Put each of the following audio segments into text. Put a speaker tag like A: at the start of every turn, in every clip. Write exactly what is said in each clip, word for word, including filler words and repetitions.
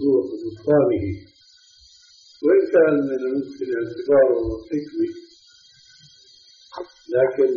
A: الموضوع بإبطاله، وإن كان من الممكن اعتباره حكمي، لكن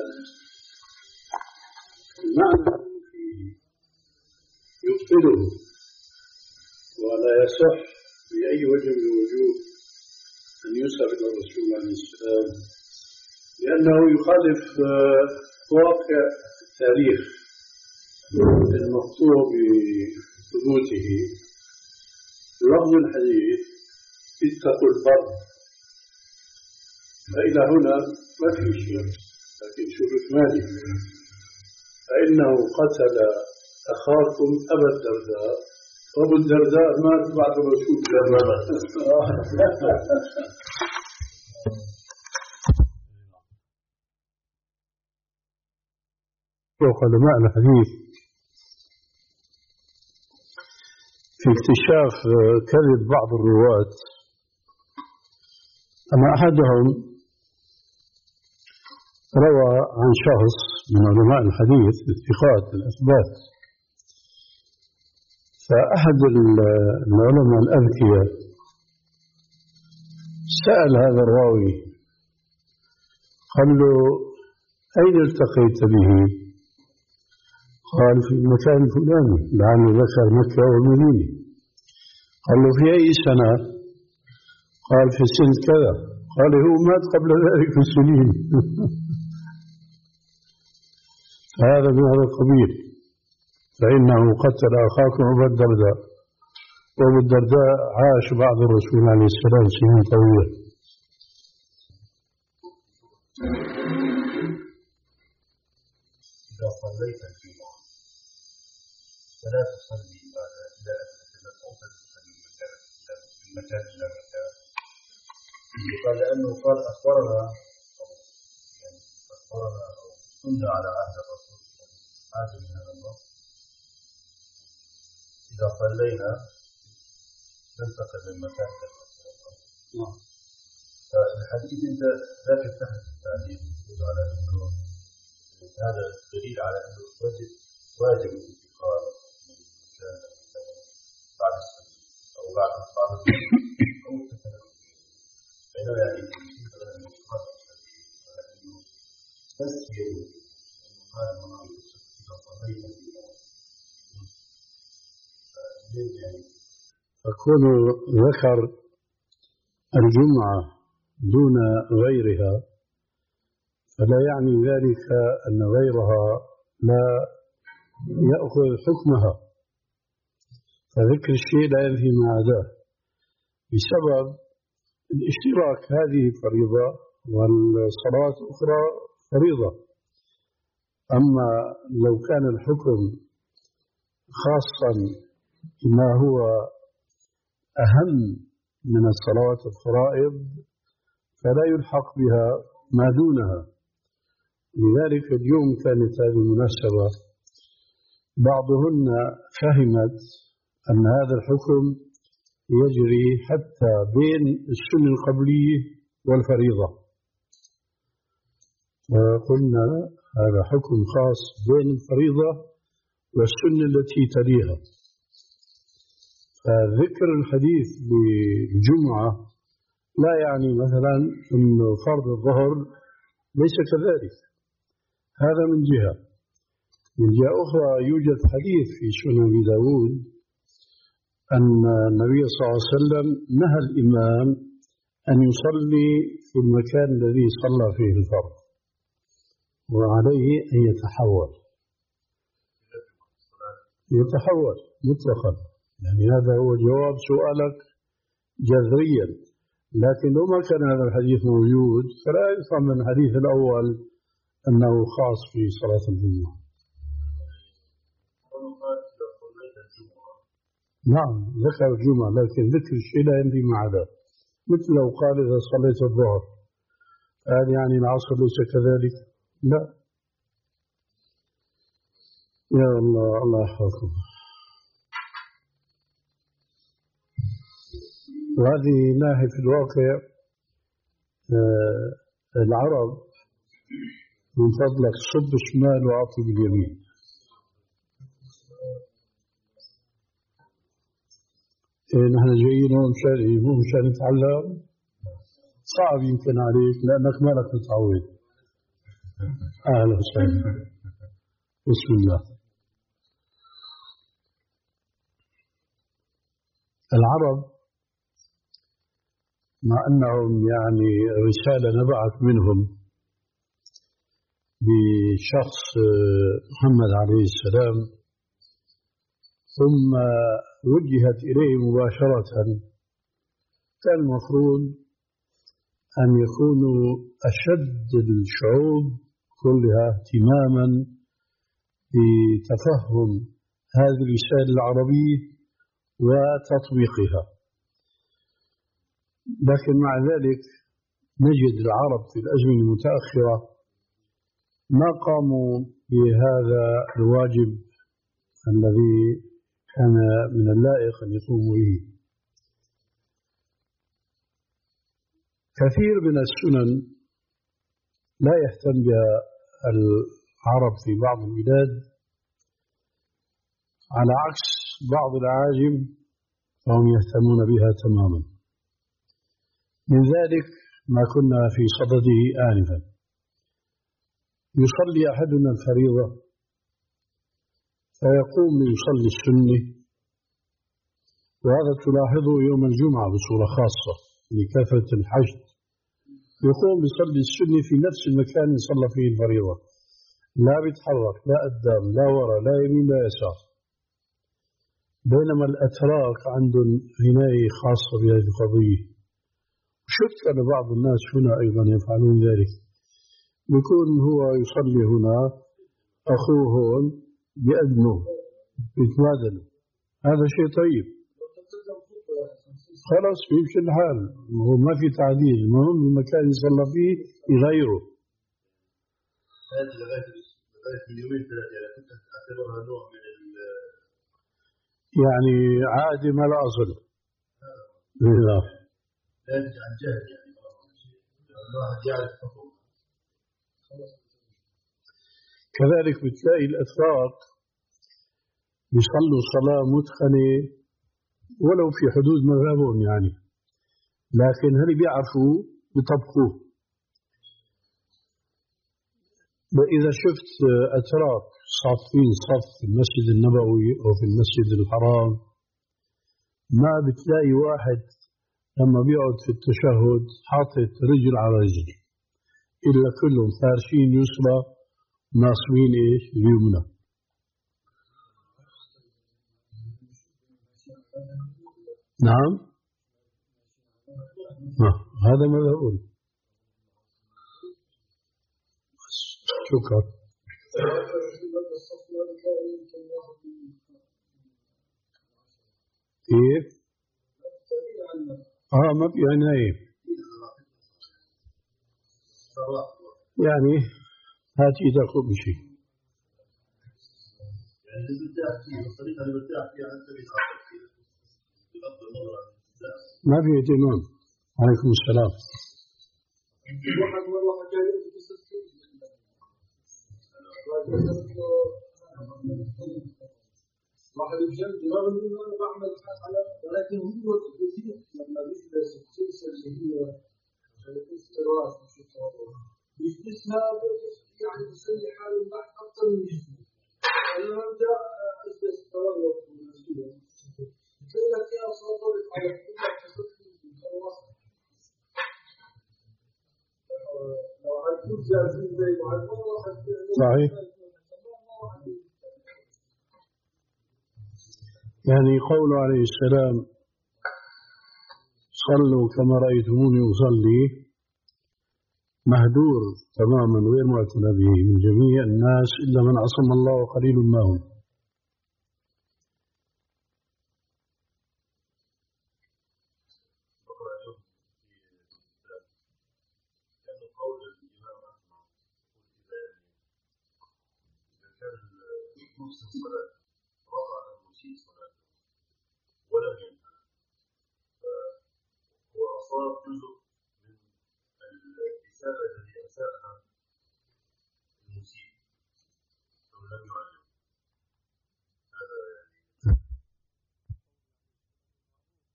A: المعنى فيه يبطله ولا يصح بأي وجه من الوجوه أن يسر إلى الرسول عليه السلام، لأنه يخالف واقع التاريخ المقطوع بثبوته. لفظ الحديث اتقوا البر، فإلى هنا ما في شيء، لكن شروط مالك فإنه قتل أخاكم أبا الدرداء، وأبو الدرداء مات بعد الرسول صلى الله عليه وسلم.
B: علماء الحديث في اكتشاف كذب بعض الرواة أن أحدهم روى عن شخص من علماء الحديث الثقات الأثبات، فأحد العلماء الأذكياء سأل هذا الراوي قال له: أين التقيت به؟ قال: في المكان الفلاني، لعله ذكر مكة والمدينة. قال له: في أي سنة؟ قال: في سنة كذا. قال: هو مات قبل ذلك بسنين. فهذا من هذا القبيل، فإنه قتل أخاكم أبا الدرداء، وأبو الدرداء عاش بعد الرسول عليه السلام سنين طويلة.
C: إذا صليت الجمعة فلا تصلي بعد إلى أن أوصل في المكان إلى مكان. قال لأنه قال أخبرنا يعني أخبرنا أو كنا على عهد الرسول هذا من هذا الله، إذا صلينا ننتقل من مكان إلى مكان. فالحديث أنت لا تفتح التعليم على أنه هذا دليل على أنه واجب واجب الانتقال من مكان بعد السنة أو بعد بعد أو التكلم، فإنه يعني يمكن أن يقال ولكنه تسهل هذا المناطق إذا صليت يعني.
B: فكون ذكر الجمعة دون غيرها فلا يعني ذلك أن غيرها لا يأخذ حكمها، فذكر الشيء لا ينفي ما عداه بسبب الاشتراك. هذه فريضة والصلاة أخرى فريضة. أما لو كان الحكم خاصا بما هو أهم من الصلوات الفرائض فلا يلحق بها ما دونها. لذلك اليوم كانت هذه المناسبة بعضهن فهمت أن هذا الحكم يجري حتى بين السنة القبلية والفريضة، وقلنا هذا حكم خاص بين الفريضة والسنة التي تليها. فذكر الحديث بالجمعة لا يعني مثلا أن فرض الظهر ليس كذلك، هذا من جهة. من جهة أخرى يوجد حديث في سنن أبي داود أن النبي صلى الله عليه وسلم نهى الإمام أن يصلي في المكان الذي صلى فيه الفرض، وعليه أن يتحول يتحول مطلقا. يعني هذا هو جواب سؤالك جذريا. لكن لو ما كان هذا الحديث موجود فلا يفهم من الحديث الأول أنه خاص في صلاة الجمعة. نعم ذكر الجمعة، لكن ذكر الشيء لا ينفي ما عداه. مثل لو قال إذا صليت الظهر هذا يعني العصر ليس كذلك؟ لا. يا الله الله يحفظكم. وهذه ناحية في الواقع آه العرب من فضلك صب الشمال وعطي باليمين. إيه نحن جايين هون مشان إيه؟ مو مشان نتعلم. صعب يمكن عليك لأنك مالك متعود. أهلا وسهلا. بسم الله. العرب مع أنهم يعني رسالة نبعث منهم بشخص محمد عليه السلام ثم وجهت إليه مباشرة، كان المفروض أن يكونوا أشد الشعوب كلها اهتماما بتفهم هذه الرسالة العربية وتطبيقها، لكن مع ذلك نجد العرب في الأزمنة المتأخرة ما قاموا بهذا الواجب الذي كان من اللائق أن يقوموا به. كثير من السنن لا يهتم بها العرب في بعض البلاد على عكس بعض العاجم فهم يهتمون بها تماما. من ذلك ما كنا في صدده آنفا، يصلي أحدنا الفريضة فيقوم ليصلي السنة، وهذا تلاحظه يوم الجمعة بصورة خاصة لكثرة الحشد، يقوم يصلي السنة في نفس المكان اللي صلى فيه الفريضة، لا بيتحرك لا قدام لا وراء لا يمين لا يسار. بينما الأتراك عندهم عناية خاصة بهذه القضية. شفت أن بعض الناس هنا أيضا يفعلون ذلك، يكون هو يصلي هنا أخوه هون بأذنه يتبادل، هذا شيء طيب خلاص بيمشي الحال، هو ما في تعديل، المهم المكان اللي صلى فيه يغيره.
C: هذه لغاية اليومين ثلاثة يعني كنت أعتبرها نوع من
B: يعني عادي ما لا أصل لا
C: ذلك عن جهل، يعني الواحد يعرف حكم.
B: كذلك بتلاقي الأتراك يصلوا صلاة متقنة ولو في حدود مذهبهم يعني، لكن هل بيعرفوا بيطبقوه. وإذا شفت أتراك صافين صف في المسجد النبوي أو في المسجد الحرام ما بتلاقي واحد لما بيقعد في التشهد حاطط رجل على رجل، إلا كلهم فارشين يسرى ناصبين إيش اليمنى. نعم آه. هذا ماذا أقول. شكرا. كيف؟ آه ما في عناية يعني هات إيدك بشيء ما في اهتمام. عليكم السلام.
D: واحد الجنب رغم انه انا بعمل على ولكن هو الجديد لما بيجلس السلسله اللي هي الاستراحه في الصوره بيجلسها يعني بيسلي حاله تحت اكثر من جسمه. انا ببدا اجلس تروق والمسؤوليه بتقول لك يا صوتك على لو هتكون جاهزين زي ما
B: صحيح. يعني قوله عليه السلام صلوا كما رأيتموني أصلي مهدور تماما غير معتنى به من جميع الناس إلا من عصم الله وقليل ما هم.
C: ولم ينفع فهو أصاب جزء من الإساءة التي أساءها المسيء أو لم يعلم. هذا يعني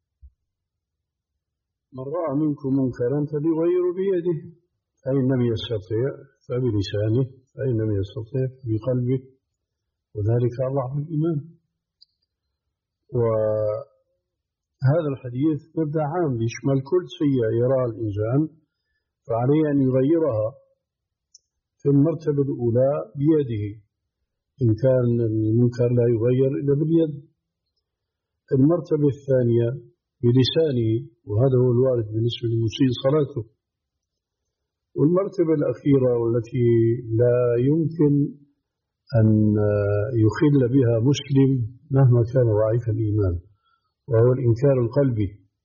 B: من رأى منكم منكرا فليغير بيده، فإن لم يستطيع فبلسانه، فإن لم يستطيع بقلبه، وذلك أضعف الإيمان. وهذا الحديث مبدأ عام يشمل كل سيئة يراها الإنسان، فعليه أن يغيرها في المرتبة الأولى بيده، إن كان المنكر لا يغير إلا باليد. المرتبة الثانية بلسانه، وهذا هو الوارد بالنسبة لمسيء صلاته. والمرتبة الأخيرة والتي لا يمكن أن يخل بها مسلم مهما كان ضعيف الإيمان، وهو الإنكار القلبي.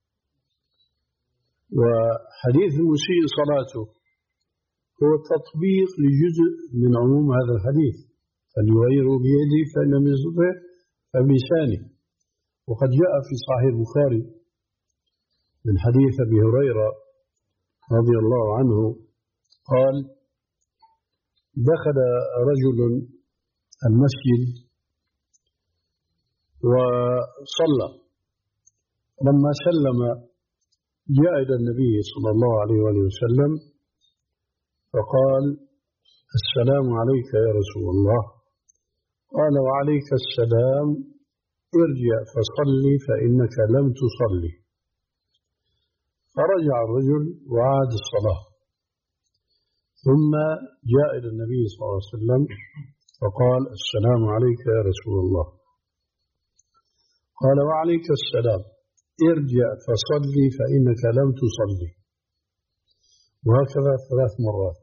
B: وحديث المسيء صلاته هو تطبيق لجزء من عموم هذا الحديث، فليغيره بيده فإن لم يستطع فبلسانه. وقد جاء في صحيح البخاري من حديث أبي هريرة رضي الله عنه قال: دخل رجل المسجد وصلى، لما سلم جاء إلى النبي صلى الله عليه وآله وسلم فقال: السلام عليك يا رسول الله. قال: وعليك السلام، ارجع فصلي فإنك لم تصلي. فرجع الرجل وعاد الصلاة، ثم جاء إلى النبي صلى الله عليه وسلم فقال: السلام عليك يا رسول الله. قال: وعليك السلام، ارجع فصلي فإنك لم تصلي. وهكذا ثلاث مرات،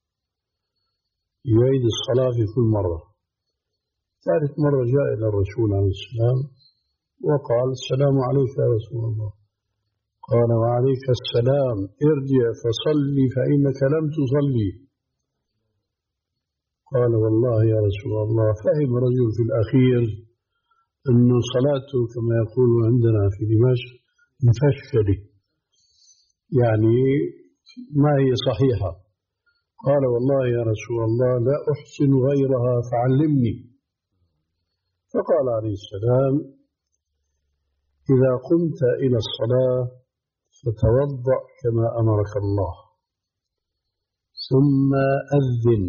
B: يعيد الصلاة في كل مرة. ثالث مرة جاء إلى الرسول عليه السلام وقال: السلام عليك يا رسول الله. قال: وعليك السلام، ارجع فصلي فإنك لم تصلي. قال: والله يا رسول الله فهم رجل في الأخير أن صلاته كما يقول عندنا في دمشق مفشلة، يعني ما هي صحيحة. قال: والله يا رسول الله لا أحسن غيرها فعلمني. فقال عليه السلام: إذا قمت إلى الصلاة فتوضأ كما أمرك الله، ثم أذن،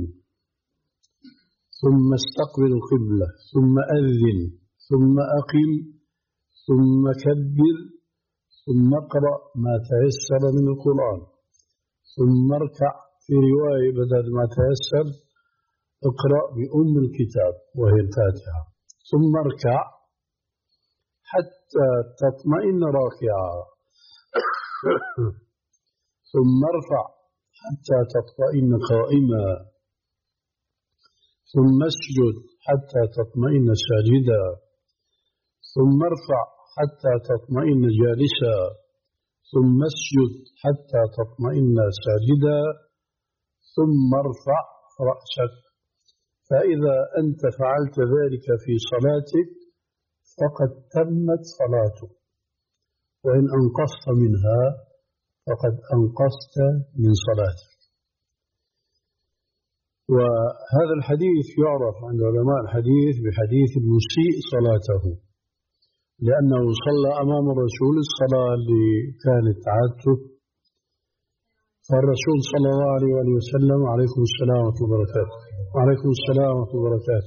B: ثم استقبل القبلة، ثم أذن، ثم أقم، ثم كبر، ثم اقرأ ما تيسر من القرآن، ثم اركع، في رواية بدل ما تيسر اقرأ بأم الكتاب وهي الفاتحة، ثم اركع حتى تطمئن راكعا، ثم ارفع حتى تطمئن قائما، ثم اسجد حتى تطمئن ساجدا، ثم ارفع حتى تطمئن جالسا، ثم اسجد حتى تطمئن ساجدا، ثم ارفع رأسك. فإذا أنت فعلت ذلك في صلاتك فقد تمت صلاتك، وإن أنقصت منها فقد أنقصت من صلاتك. وهذا الحديث يعرف عند علماء الحديث بحديث المسيء صلاته، لأنه صلى أمام الرسول الصلاة اللي كانت عادته، فالرسول صلى الله عليه وسلم عليكم السلام ورحمة الله وبركاته وعليكم السلام ورحمة الله وبركاته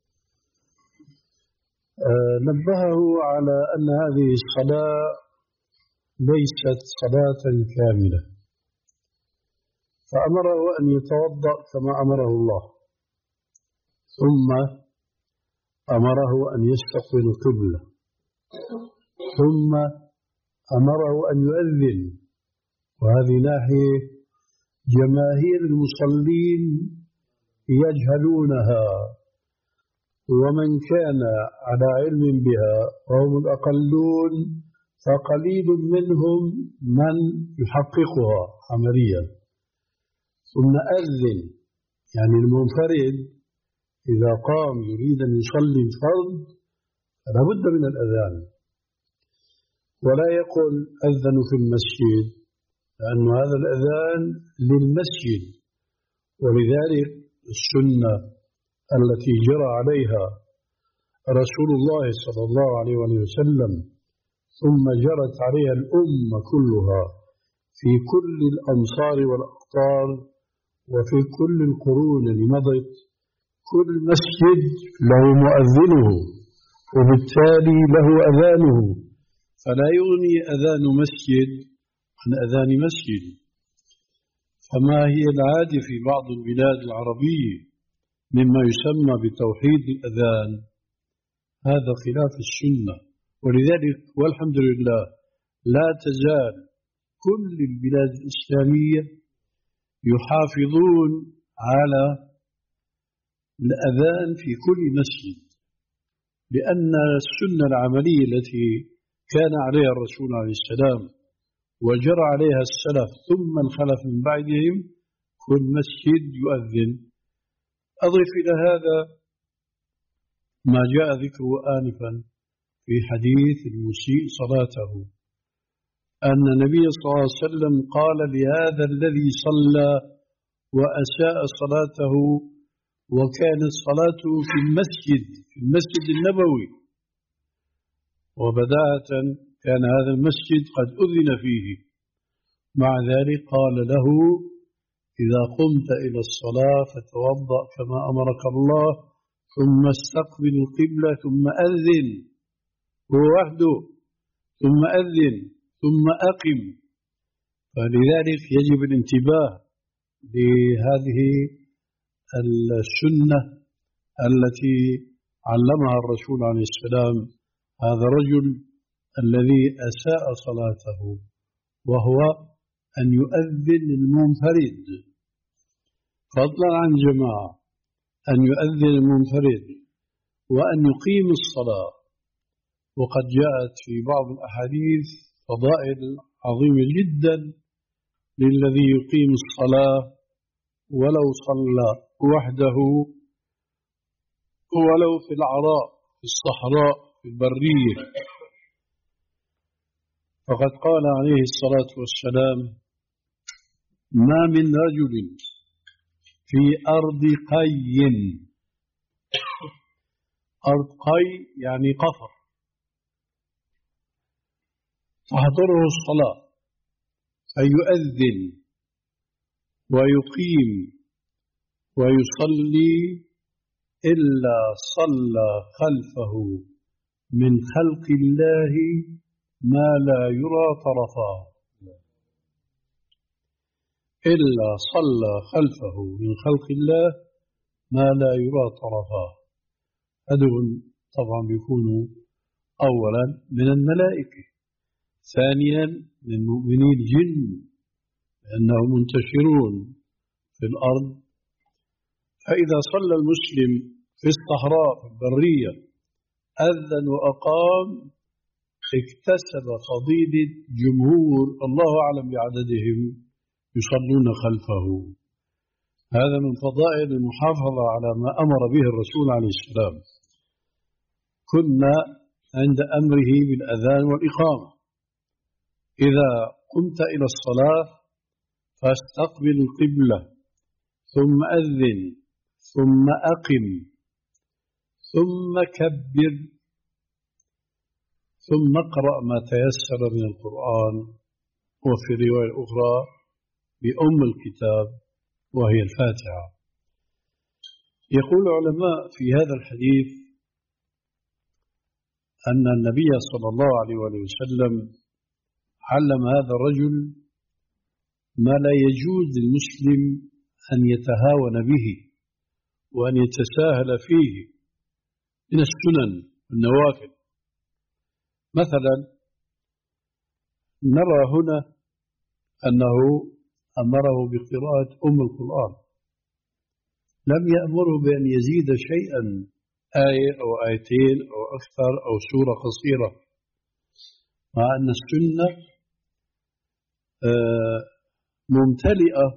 B: آه نبهه على أن هذه الصلاة ليست صلاة كاملة، فأمره أن يتوضأ كما أمره الله، ثم أمره أن يستقبل القبلة، ثم أمره أن يؤذن. وهذه ناحية جماهير المصلين يجهلونها، ومن كان على علم بها وهم الأقلون فقليل منهم من يحققها عمليا. ثم أذن، يعني المنفرد إذا قام يريد أن يصلي الفرض فلا بد من الأذان، ولا يقول أذن في المسجد، لأن هذا الأذان للمسجد. ولذلك السنة التي جرى عليها رسول الله صلى الله عليه وسلم ثم جرت عليها الأمة كلها في كل الأمصار والأقطار وفي كل القرون اللي مضت كل مسجد له مؤذنه وبالتالي له أذانه، فلا يغني أذان مسجد عن أذان مسجد. فما هي العادة في بعض البلاد العربية مما يسمى بتوحيد الأذان هذا خلاف السنة، ولذلك والحمد لله لا تزال كل البلاد الإسلامية يحافظون على الأذان في كل مسجد، لأن السنة العملية التي كان عليها الرسول عليه السلام وجرى عليها السلف ثم الخلف من بعدهم كل مسجد يؤذن. أضف إلى هذا ما جاء ذكره آنفا في حديث المسيء صلاته أن النبي صلى الله عليه وسلم قال لهذا الذي صلى وأساء صلاته وكانت صلاته في المسجد في المسجد النبوي، وبداءة كان هذا المسجد قد أذن فيه، مع ذلك قال له إذا قمت إلى الصلاة فتوضأ كما أمرك الله ثم استقبل القبلة ثم أذن، هو وحده ثم أذن ثم أقم. فلذلك يجب الانتباه لهذه السنة التي علمها الرسول عليه السلام هذا الرجل الذي أساء صلاته، وهو أن يؤذن المنفرد فضلا عن جماعة، أن يؤذن المنفرد وأن يقيم الصلاة. وقد جاءت في بعض الأحاديث فضائل عظيمة جدا للذي يقيم الصلاة ولو صلى وحده ولو في العراء في الصحراء في البرية. فقد قال عليه الصلاة والسلام ما من رجل في أرض قي، أرض قي يعني قفر، تحضره الصلاة فيؤذن ويقيم ويصلي إلا صلى خلفه من خلق الله ما لا يرى طرفاه، إلا صلى خلفه من خلق الله ما لا يرى طرفاه. هذول طبعا بيكونوا أولا من الملائكة، ثانيا من مؤمني الجن لأنهم منتشرون في الأرض. فإذا صلى المسلم في الصحراء في البرية أذن وأقام اكتسب فضيلة جمهور الله أعلم بعددهم يصلون خلفه. هذا من فضائل المحافظة على ما أمر به الرسول عليه السلام. كنا عند أمره بالأذان والإقامة، إذا قمت إلى الصلاة فاستقبل القبلة ثم أذن ثم أقم ثم كبر ثم اقرأ ما تيسر من القرآن، وفي رواية أخرى بأم الكتاب وهي الفاتحة. يقول العلماء في هذا الحديث أن النبي صلى الله عليه وسلم علم هذا الرجل ما لا يجوز للمسلم أن يتهاون به وأن يتساهل فيه من السنن والنوافل. مثلا نرى هنا أنه أمره بقراءة أم القرآن، لم يأمره بأن يزيد شيئا آية أو آيتين أو أكثر أو سورة قصيرة، مع أن السنة ممتلئة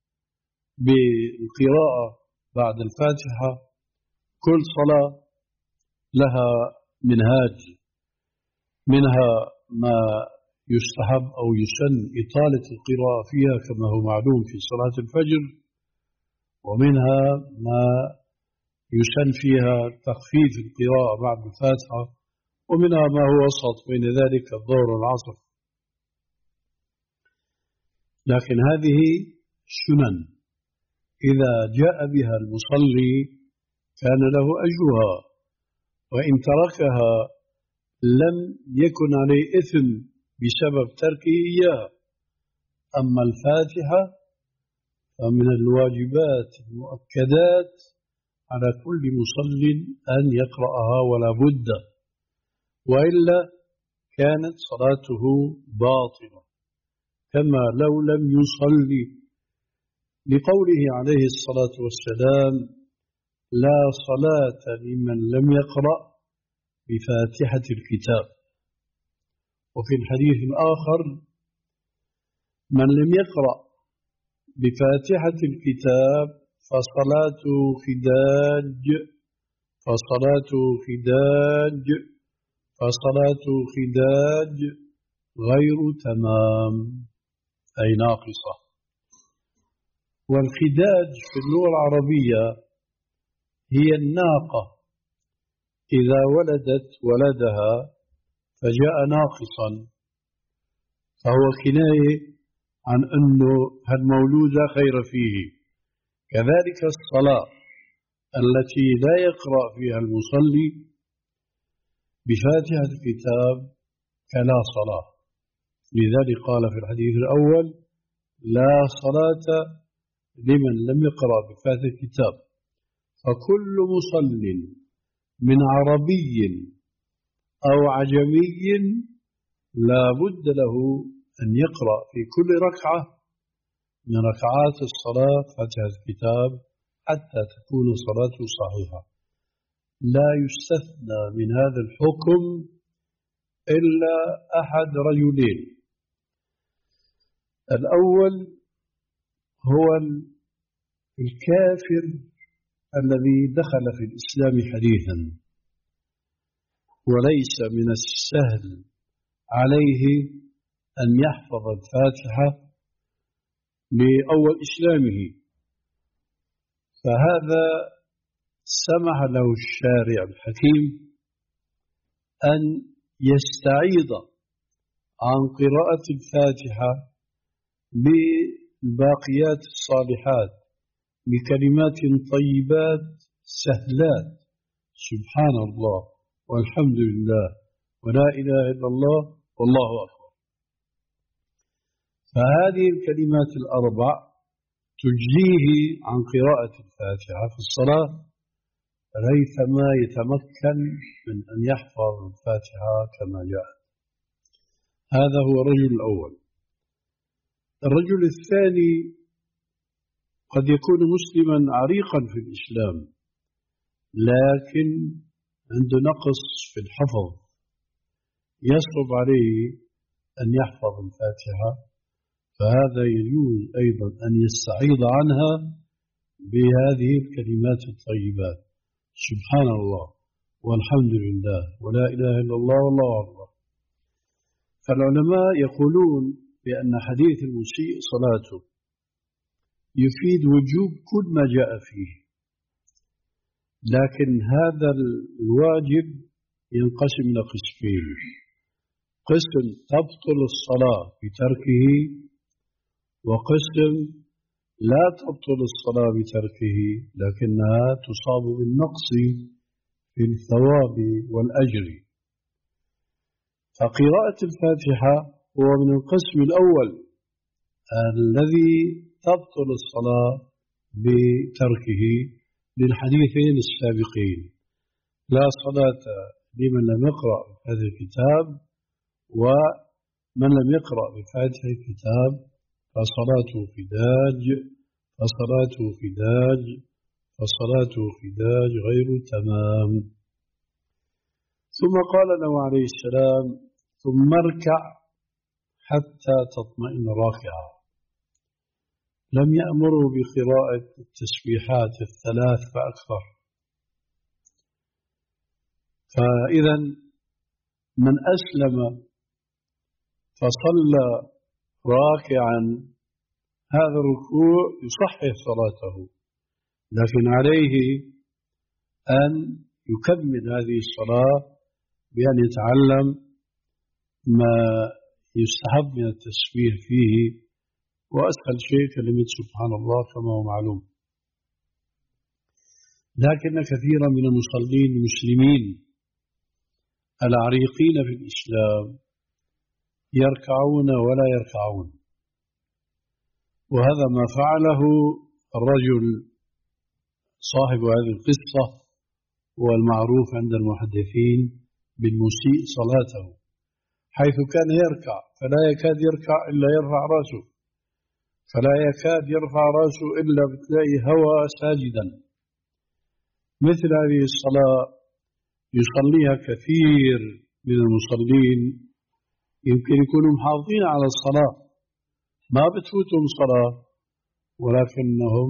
B: بالقراءة بعد الفاتحة. كل صلاة لها منهاج، منها ما يستحب أو يسن إطالة القراءة فيها كما هو معلوم في صلاة الفجر، ومنها ما يسن فيها تخفيف القراءة بعد الفاتحة، ومنها ما هو وسط بين ذلك الظهر والعصر. لكن هذه سنن إذا جاء بها المصلي كان له أجرها، وإن تركها لم يكن عليه إثم بسبب تركه إياها. أما الفاتحة فمن الواجبات المؤكدات على كل مصل أن يقرأها ولا بد، وإلا كانت صلاته باطلة كما لو لم يصلي، لقوله عليه الصلاة والسلام: لا صلاة لمن لم يقرأ بفاتحة الكتاب. وفي الحديث الآخر: من لم يقرأ بفاتحة الكتاب فصلاته خداج فصلاته خداج فصلاته خداج غير تمام، أي ناقصة. والخداج في اللغة العربية هي الناقة إذا ولدت ولدها فجاء ناقصا، فهو كناية عن أنه هالمولود لا خير فيه. كذلك الصلاة التي لا يقرأ فيها المصلي بفاتحة الكتاب كلا صلاة. لذلك قال في الحديث الأول: لا صلاة لمن لم يقرأ بفاتحة الكتاب. فكل مصل من عربي أو عجمي لا بد له أن يقرأ في كل ركعة من ركعات الصلاة فاتحة الكتاب حتى تكون صلاته صحيحة. لا يستثنى من هذا الحكم إلا أحد رجلين: الأول هو الكافر الذي دخل في الإسلام حديثا وليس من السهل عليه أن يحفظ الفاتحة لأول إسلامه، فهذا سمح له الشارع الحكيم أن يستعيض عن قراءة الفاتحة بالباقيات الصالحات بكلمات طيبات سهلات: سبحان الله والحمد لله ولا إله إلا الله والله أكبر. فهذه الكلمات الأربع تجزيه عن قراءة الفاتحة في الصلاة ريثما يتمكن من أن يحفظ الفاتحة كما جاء. هذا هو الرجل الأول. الرجل الثاني قد يكون مسلما عريقا في الإسلام لكن عنده نقص في الحفظ، يصعب عليه أن يحفظ الفاتحة، فهذا يجوز أيضا أن يستعيض عنها بهذه الكلمات الطيبات: سبحان الله والحمد لله ولا إله إلا الله والله أكبر. فالعلماء يقولون بأن حديث المسيء صلاته يفيد وجوب كل ما جاء فيه، لكن هذا الواجب ينقسم إلى قسمين: قسم تبطل الصلاة بتركه، وقسم لا تبطل الصلاة بتركه لكنها تصاب بالنقص في الثواب والأجر. فقراءة الفاتحة هو من القسم الأول الذي تبطل الصلاة بتركه للحديثين السابقين: لا صلاة لمن لم يقرأ هذا الكتاب، ومن لم يقرأ بفاتحة الكتاب فصلاته خداج فصلاته خداج فصلاته خداج غير تمام. ثم قال له عليه السلام: ثم اركع حتى تطمئن راكعا. لم يأمره بقراءة التسبيحات الثلاث فأكثر. فإذا من أسلم فصلى راكعا هذا الركوع يصحح صلاته، لكن عليه أن يكمل هذه الصلاة بأن يتعلم ما يستحب من التسبيح فيه وأسهل شيء كلمة سبحان الله كما هو معلوم. لكن كثيرا من المصلين المسلمين العريقين في الإسلام يركعون ولا يركعون، وهذا ما فعله الرجل صاحب هذه القصة والمعروف عند المحدثين بالمسيء صلاته، حيث كان يركع فلا يكاد يركع إلا يرفع رأسه، فلا يكاد يرفع رأسه إلا بتلاقي هوى ساجدا. مثل هذه الصلاة يصليها كثير من المصلين، يمكن يكونوا محافظين على الصلاة ما بتفوتهم صلاة، ولكنهم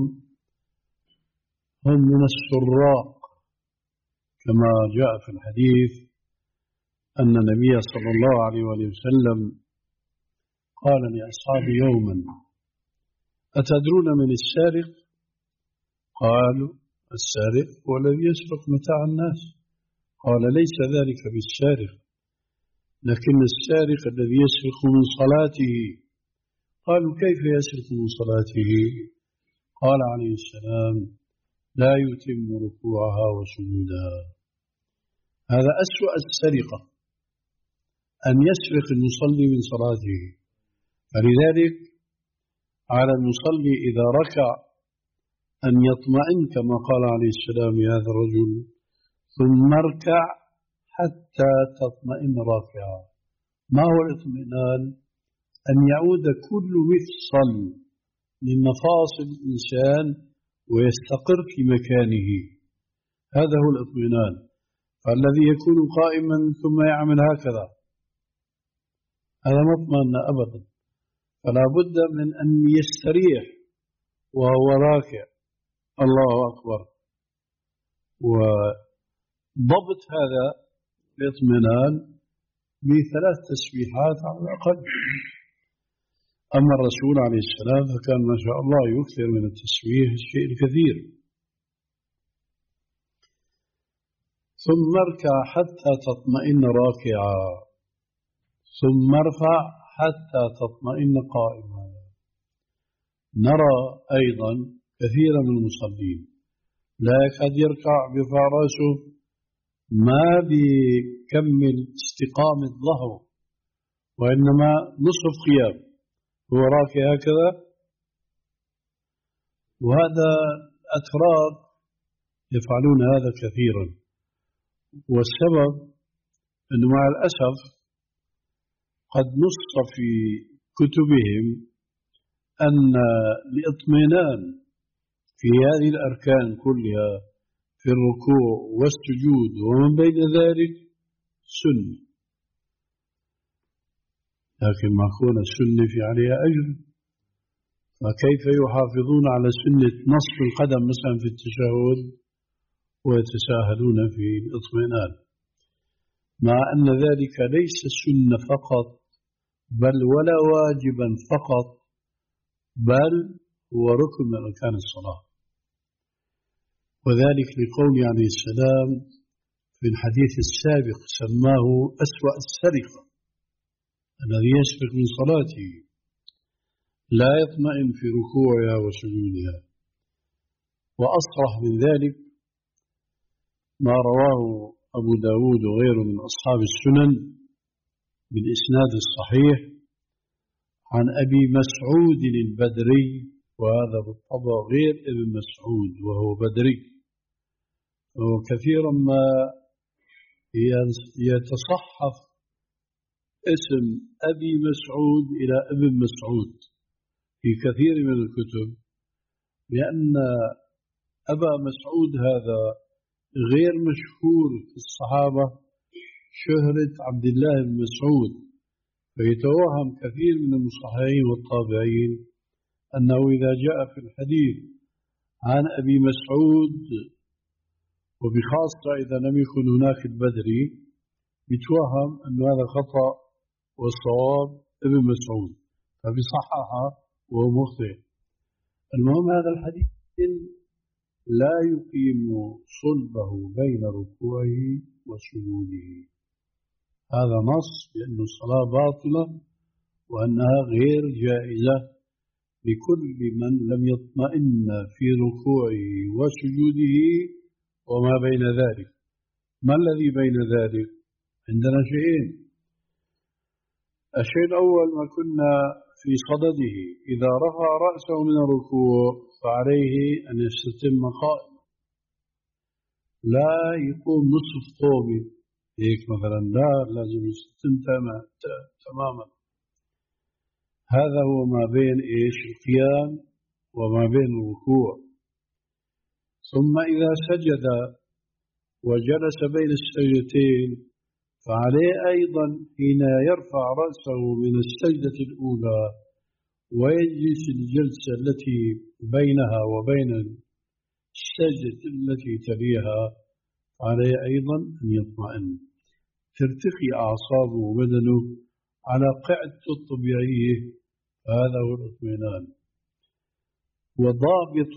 B: هم من السراق، كما جاء في الحديث أن النبي صلى الله عليه وسلم قال لأصحابه يوما: أتدرون من السارق؟ قالوا: السارق هو الذي يسرق متاع الناس. قال: ليس ذلك بالسارق، لكن السارق الذي يسرق من صلاته. قالوا: كيف يسرق من صلاته؟ قال عليه السلام: لا يتم ركوعها وسجودها. هذا أسوأ السرقة، أن يسرق المصلي من صلاته. فلذلك على المصلي إذا ركع أن يطمئن كما قال عليه السلام لهذا الرجل: ثم اركع حتى تطمئن راكعا. ما هو الاطمئنان؟ أن يعود كل مفصل من مفاصل الإنسان ويستقر في مكانه، هذا هو الاطمئنان. فالذي يكون قائما ثم يعمل هكذا هذا ما اطمئن أبدا، فلا بد من أن يستريح وهو راكع. الله أكبر. وضبط هذا الاطمئنان بثلاث تسبيحات على الأقل. أما الرسول عليه السلام فكان ما شاء الله يكثر من التسبيح الشيء الكثير. ثم اركع حتى تطمئن راكعا، ثم ارفع حتى تطمئن قائما. نرى أيضا كثيرا من المصلين لا يكاد يركع برفع رأسه، ما بيكمل استقامة ظهره، وإنما نصف قيام هو راكع هكذا. وهذا أتراك يفعلون هذا كثيرا، والسبب أنه مع الأسف قد نص في كتبهم أن الاطمئنان في هذه الأركان كلها في الركوع والسجود ومن بين ذلك سنة، لكن ما كون السنة في عليها أجر، فكيف يحافظون على سنة نصف القدم مثلا في التشهد ويتساهلون في الاطمئنان، مع أن ذلك ليس سنة فقط بل ولا واجبا فقط، بل هو ركن من أركان الصلاة. وذلك لقول عليه السلام في الحديث السابق سماه أسوأ السرقة الذي يسرق من صلاته، لا يطمئن في ركوعها وسجودها. وأصرح من ذلك ما رواه أبو داود وغيره من أصحاب السنن بالإسناد الصحيح عن أبي مسعود البدري، وهذا بالطبع غير ابن مسعود وهو بدري، وكثيرا ما يتصحف اسم أبي مسعود إلى ابن مسعود في كثير من الكتب، لأن أبا مسعود هذا غير مشهور في الصحابة شهرة عبد الله بن مسعود، فيتوهم كثير من المصححين والطابعين أنه إذا جاء في الحديث عن أبي مسعود، وبخاصة إذا لم يكن هناك البدري، يتوهم أن هذا خطأ والصواب ابن مسعود فبصححه وهو مخطئ. المهم هذا الحديث لا يقيم صلبه بين ركوعه وسجوده، هذا نص بأن الصلاة باطلة وأنها غير جائزة لكل من لم يطمئن في ركوعه وسجوده وما بين ذلك. ما الذي بين ذلك؟ عندنا شيئين. الشيء الأول ما كنا في صدده، إذا رفع رأسه من الركوع فعليه أن يستتم قائما، لا يقوم نصف قومه هيك مثلا، لا، لازم يستتم تماما. هذا هو ما بين إيش القيام وما بين الركوع. ثم إذا سجد وجلس بين السجدتين فعليه أيضا حين يرفع رأسه من السجدة الأولى ويجلس الجلسة التي بينها وبين السجدة التي تليها، عليه أيضا أن يطمئن، ترتخي أعصابه وبدنه على قاعدته الطبيعية. هذا هو الاطمئنان. وضابط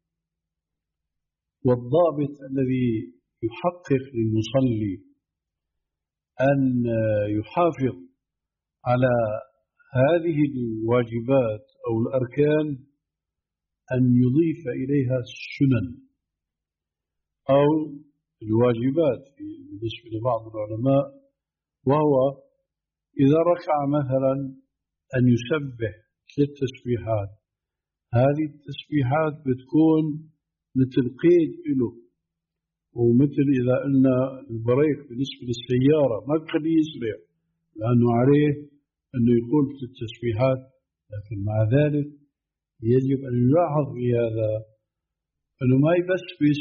B: والضابط الذي يحقق للمصلي أن يحافظ على هذه الواجبات أو الأركان أن يضيف إليها السنن أو الواجبات بالنسبة لبعض العلماء، وهو إذا ركع مثلا أن يسبح ثلاث تسبيحات. هذه التسبيحات بتكون مثل قيد له، ومثل إذا قلنا البريق بالنسبة للسيارة ما بخليه يسرع، لأنه عليه أنه يقول في التسبيحات. لكن مع ذلك يجب أن يلاحظ في هذا أنه ما يبسبس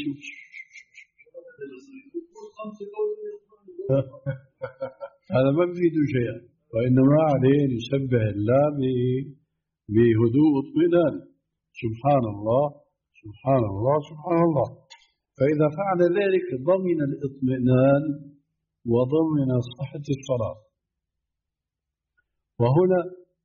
B: هذا ما بيفيده شيئا، وإنما عليه أن يسبح الله بهدوء واطمئنان، سبحان الله سبحان الله سبحان الله. فإذا فعل ذلك ضمن الاطمئنان وضمن صحة الصلاة. وهنا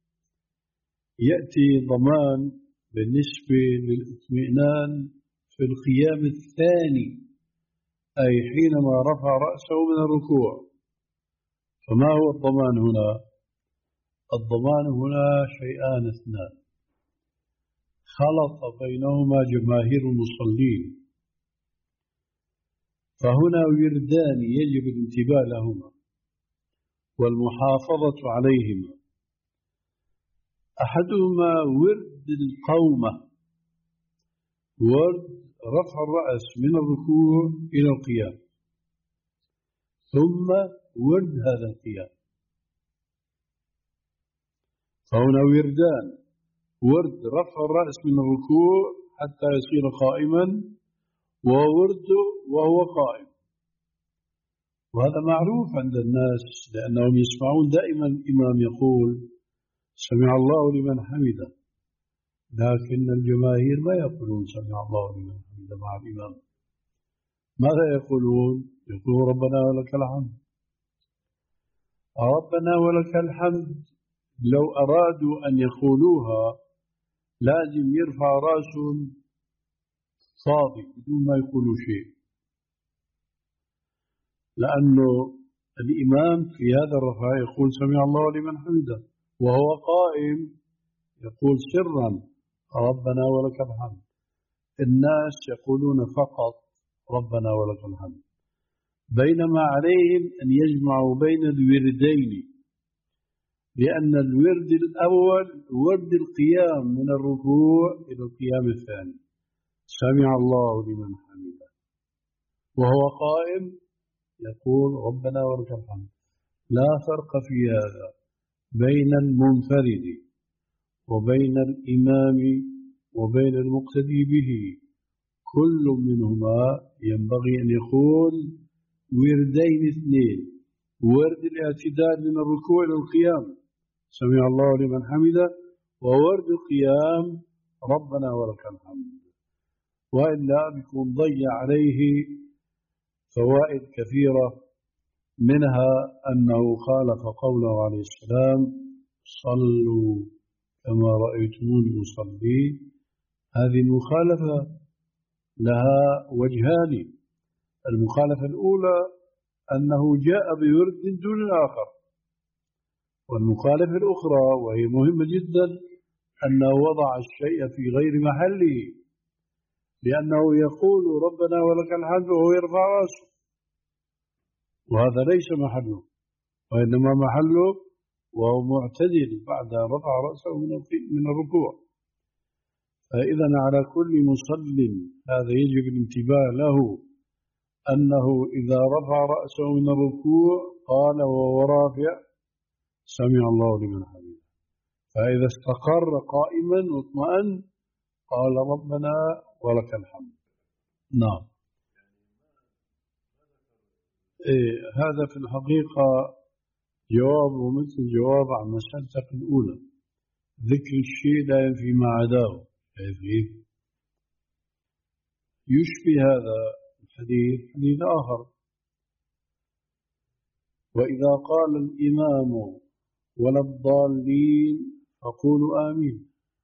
B: يأتي ضمان بالنسبة للاطمئنان في القيام الثاني، أي حينما رفع رأسه من الركوع. فما هو الضمان هنا؟ الضمان هنا شيئان اثنان خلط بينهما جماهير المصلين، فهنا وردان يجب الانتباه لهما والمحافظة عليهما. أحدهما ورد القومة، ورد رفع الرأس من الركوع إلى القيام، ثم ورد هذا القيام. فهنا وردان، ورد رفع الرأس من الركوع حتى يصير قائما، وورد وهو قائم. وهذا معروف عند الناس لأنهم يسمعون دائما الإمام يقول سمع الله لمن حمده، لكن الجماهير ما يقولون سمع الله لمن حمده مع الإمام. ماذا يقولون؟ يقولون ربنا ولك الحمد. ربنا ولك الحمد لو أرادوا أن يقولوها لازم يرفع رأسهم صافي بدون ما يقولوا شيء، لأنه الإمام في هذا الرفع يقول سمع الله لمن حمده، وهو قائم يقول سرا ربنا ولك الحمد. الناس يقولون فقط ربنا ولك الحمد، بينما عليهم أن يجمعوا بين الوردين، لأن الورد الأول ورد القيام من الركوع إلى القيام الثاني، سمع الله لمن حمده، وهو قائم يقول ربنا ولك الحمد. لا فرق في هذا بين المنفرد وبين الإمام وبين المقتدي به، كل منهما ينبغي أن يقول وردين اثنين، ورد الاعتدال من الركوع إلى القيام سمع الله لمن حمده، وورد القيام ربنا ولك الحمد. وإلا بيكون ضيع عليه فوائد كثيرة، منها أنه خالف قوله عليه السلام صلوا كما رأيتموني أصلي. هذه المخالفة لها وجهان. المخالفة الأولى أنه جاء بورد دون الآخر، والمخالفة الأخرى وهي مهمة جدا أنه وضع الشيء في غير محله، لأنه يقول ربنا ولك الحمد وهو يرفع رأسه، وهذا ليس محله، وإنما محله وهو معتدل بعد رفع رأسه من الركوع. فإذا على كل مصل هذا يجب الانتباه له، أنه إذا رفع رأسه من الركوع قال وهو رافع سمع الله لمن حمده، فإذا استقر قائما واطمأن قال ربنا ولك الحمد. نعم. إيه هذا في الحقيقة جوابه مثل جواب عن مسألتك الأولى، ذكر الشيء لا ينفي ما عداه. يشبه هذا الحديث حديث آخر: وإذا قال الإمام ولا الضالين فقولوا آمين.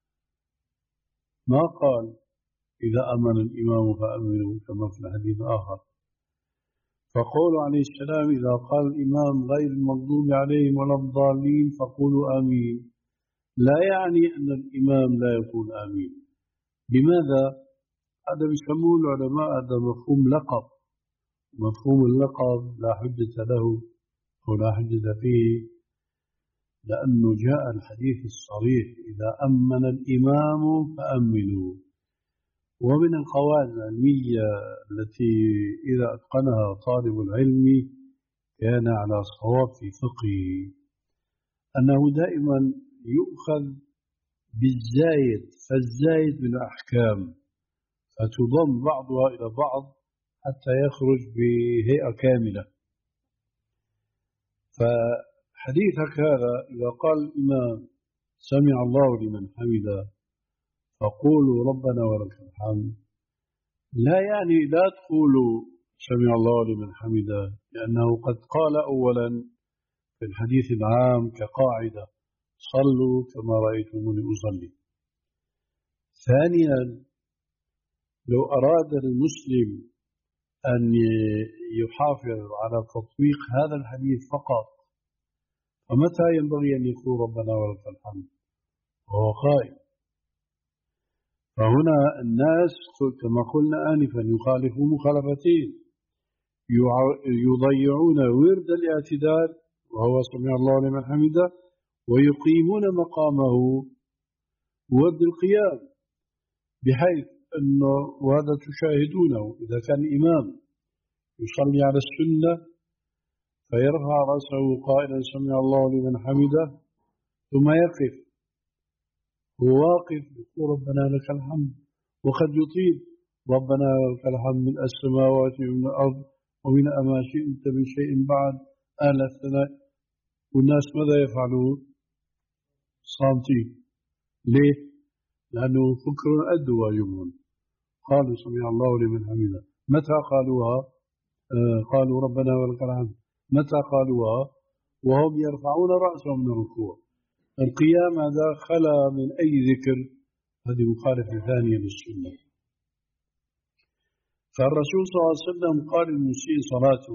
B: ما قال إذا أمن الإمام فأمنوا كما في الحديث الآخر. فقول عليه السلام إذا قال الإمام غير المغضوب عليهم ولا الضالين فقولوا آمين، لا يعني أن الإمام لا يقول آمين. لماذا؟ هذا يسموه العلماء هذا مفهوم لقب. مفهوم اللقب لا حجة له ولا حجة فيه، لأنه جاء الحديث الصريح إذا أمن الإمام فأمنوا. ومن القواعد العلمية التي إذا أتقنها طالب العلم كان على صواب في فقهه أنه دائما يؤخذ بالزايد، فالزايد من الأحكام فتضم بعضها إلى بعض حتى يخرج بهيئة كاملة. فحديثك هذا إذا قال الإمام سمع الله لمن حمده فقولوا ربنا ولك الحمد، لا يعني لا تقولوا سمع الله لمن حمده، لأنه قد قال أولا في الحديث العام كقاعدة صلوا كما رأيتموني أصلي. ثانيا لو أراد المسلم أن يحافظ على تطبيق هذا الحديث فقط، فمتى ينبغي أن يقول ربنا ولك الحمد وهو قائم؟ فهنا الناس كما قلنا آنفا يخالفون مخالفتين، يضيعون ورد الاعتدال وهو سمع الله لمن حمده، ويقيمون مقامه ورد القيام، بحيث أنه وهذا تشاهدونه إذا كان الإمام يصلي على السنة فيرفع رأسه قائلا سمع الله لمن حمده ثم يقف، هو واقف يقول ربنا لك الحمد، وقد يطيل ربنا لك الحمد من السماوات ومن الأرض ومن أما شئت من شيء بعد أهل الثناء، والناس ماذا يفعلون؟ صامتين. ليه؟ لأنه فكر أدوا واجبون. قالوا سمع الله لمن حمده، متى قالوها؟ آه قالوا ربنا ولك الحمد، متى قالوها؟ وهم يرفعون رأسهم من الركوع. القيام هذا خلا من أي ذكر، هذه مخالفة ثانية للسنة. فالرسول صلى الله عليه وسلم قال للمسيء صلاته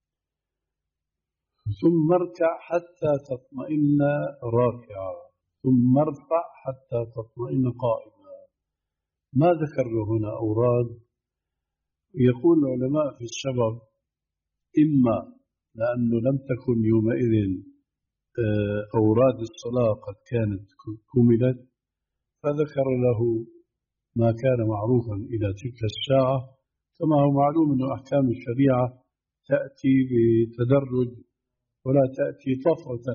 B: ثم اركع حتى تطمئن راكعا ثم ارفع حتى تطمئن قائما. ما ذكر له هنا أوراد. يقول العلماء في السبب إما لأنه لم تكن يومئذ أوراد الصلاة قد كانت كملت، فذكر له ما كان معروفا إلى تلك الساعة، كما هو معلوم أن أحكام الشريعة تأتي بتدرج ولا تأتي طفرة.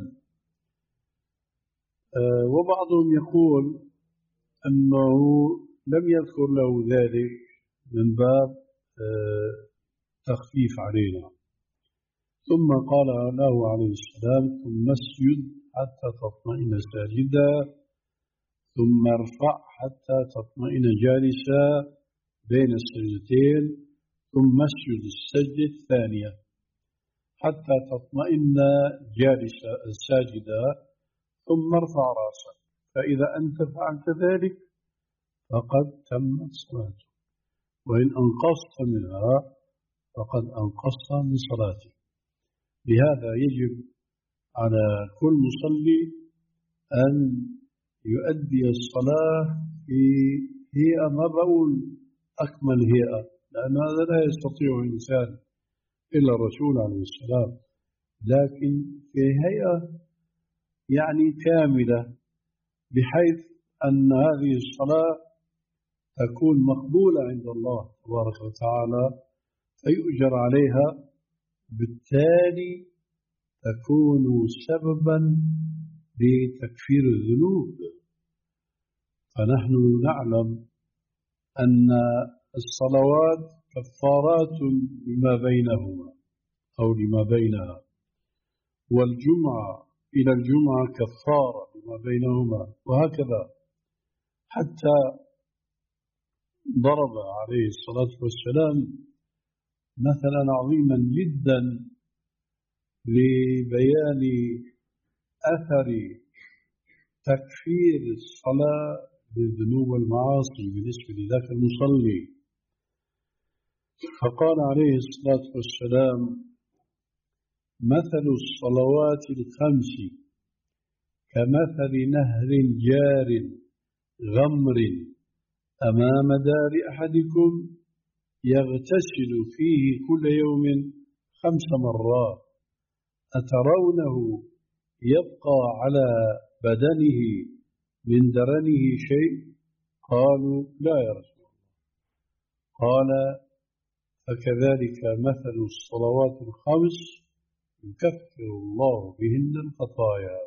B: وبعضهم يقول أنه لم يذكر له ذلك من باب تخفيف علينا. ثم قال له عليه السلام ثم اسجد حتى تطمئن ساجدا ثم ارفع حتى تطمئن جالسا بين السجدتين ثم اسجد السجدة الثانية حتى تطمئن جالسا ساجدا ثم ارفع راسك، فإذا أنت فعلت ذلك فقد تمت صلاتك، وإن أنقصت منها فقد أنقصت من صلاتك. لهذا يجب على كل مصلي أن يؤدي الصلاة في هيئة، ما بقول أكمل هيئة لأن هذا لا يستطيع الإنسان إلا الرسول عليه السلام، لكن في هيئة يعني كاملة، بحيث أن هذه الصلاة تكون مقبولة عند الله تبارك وتعالى فيؤجر عليها، بالتالي تكون سببا لتكفير الذنوب. فنحن نعلم أن الصلوات كفارات لما بينهما أو لما بينها، والجمعة إلى الجمعة كفارة لما بينهما، وهكذا. حتى ضرب عليه الصلاة والسلام مثلا عظيما جدا لبيان أثر تكفير الصلاة بالذنوب والمعاصي بالنسبة لذاك المصلي. فقال عليه الصلاة والسلام: مثل الصلوات الخمس كمثل نهر جار غمر أمام دار أحدكم يغتسل فيه كل يوم خمس مرات، أترونه يبقى على بدنه من درنه شيء؟ قالوا: لا يا رسول الله. قال: فكذلك مثل الصلوات الخمس يكفر الله بهن الخطايا.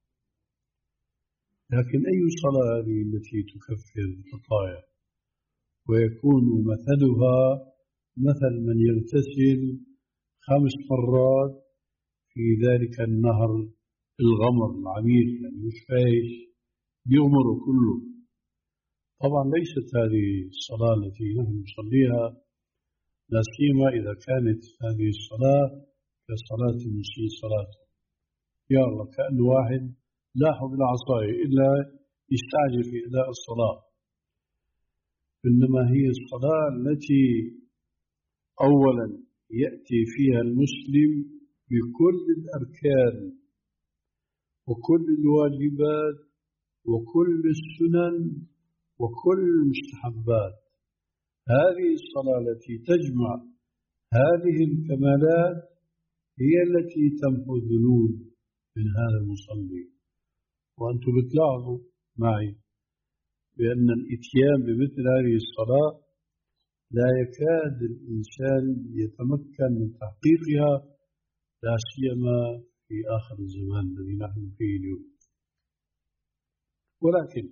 B: لكن أي صلاة هذه التي تكفر الخطايا؟ ويكون مثلها مثل من يغتسل خمس مرات في ذلك النهر الغمر العميق، يعني مش فايش بيغمر كله. طبعا ليست هذه الصلاة التي نحن نصليها، لا سيما إذا كانت هذه الصلاة كصلاة المسيء صلاته، يا الله كأن واحد لاحظ بالعصاية إلا يستعجل في أداء الصلاة. إنما هي الصلاة التي أولا يأتي فيها المسلم بكل الأركان وكل الواجبات وكل السنن وكل المستحبات. هذه الصلاة التي تجمع هذه الكمالات هي التي تمحو الذنوب من هذا المصلي. وأنتم بتلاحظوا معي بأن الإتيان بمثل هذه الصلاة لا يكاد الإنسان يتمكن من تحقيقها، لا سيما في آخر الزمان الذي نحن فيه اليوم. ولكن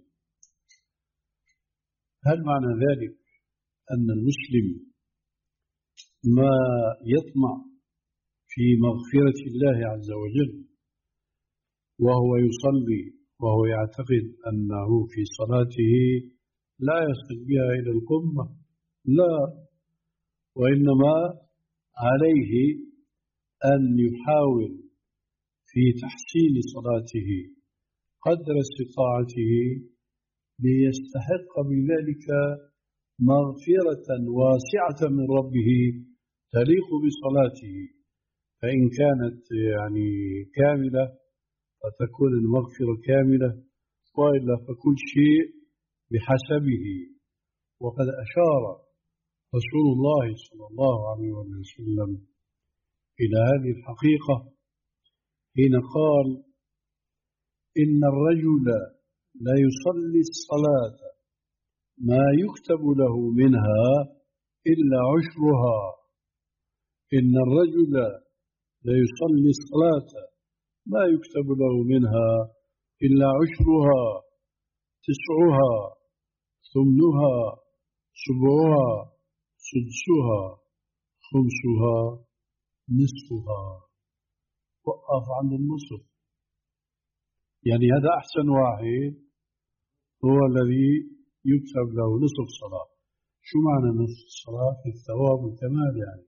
B: هل معنى ذلك أن المسلم ما يطمع في مغفرة الله عز وجل وهو يصلي وهو يعتقد أنه في صلاته لا يصل بها إلى القمة؟ لا، وإنما عليه أن يحاول في تحسين صلاته قدر استطاعته ليستحق بذلك مغفرة واسعة من ربه تليق بصلاته. فإن كانت يعني كاملة فتكون المغفرة كاملة، وإلا فكل شيء بحسبه. وقد أشار رسول الله صلى الله عليه وسلم إلى هذه الحقيقة حين قال: إن الرجل لا يصلي الصلاة ما يكتب له منها إلا عشرها. إن الرجل لا يصلي الصلاة ما يكتب له منها إلا عشرها، تسعها، ثمنها، سبعها، سدسها، خمسها، نصفها. وقف عند النصف، يعني هذا أحسن واحد هو الذي يكتب له نصف صلاة. شو معنى نصف الصلاة في الثواب والكمال؟ يعني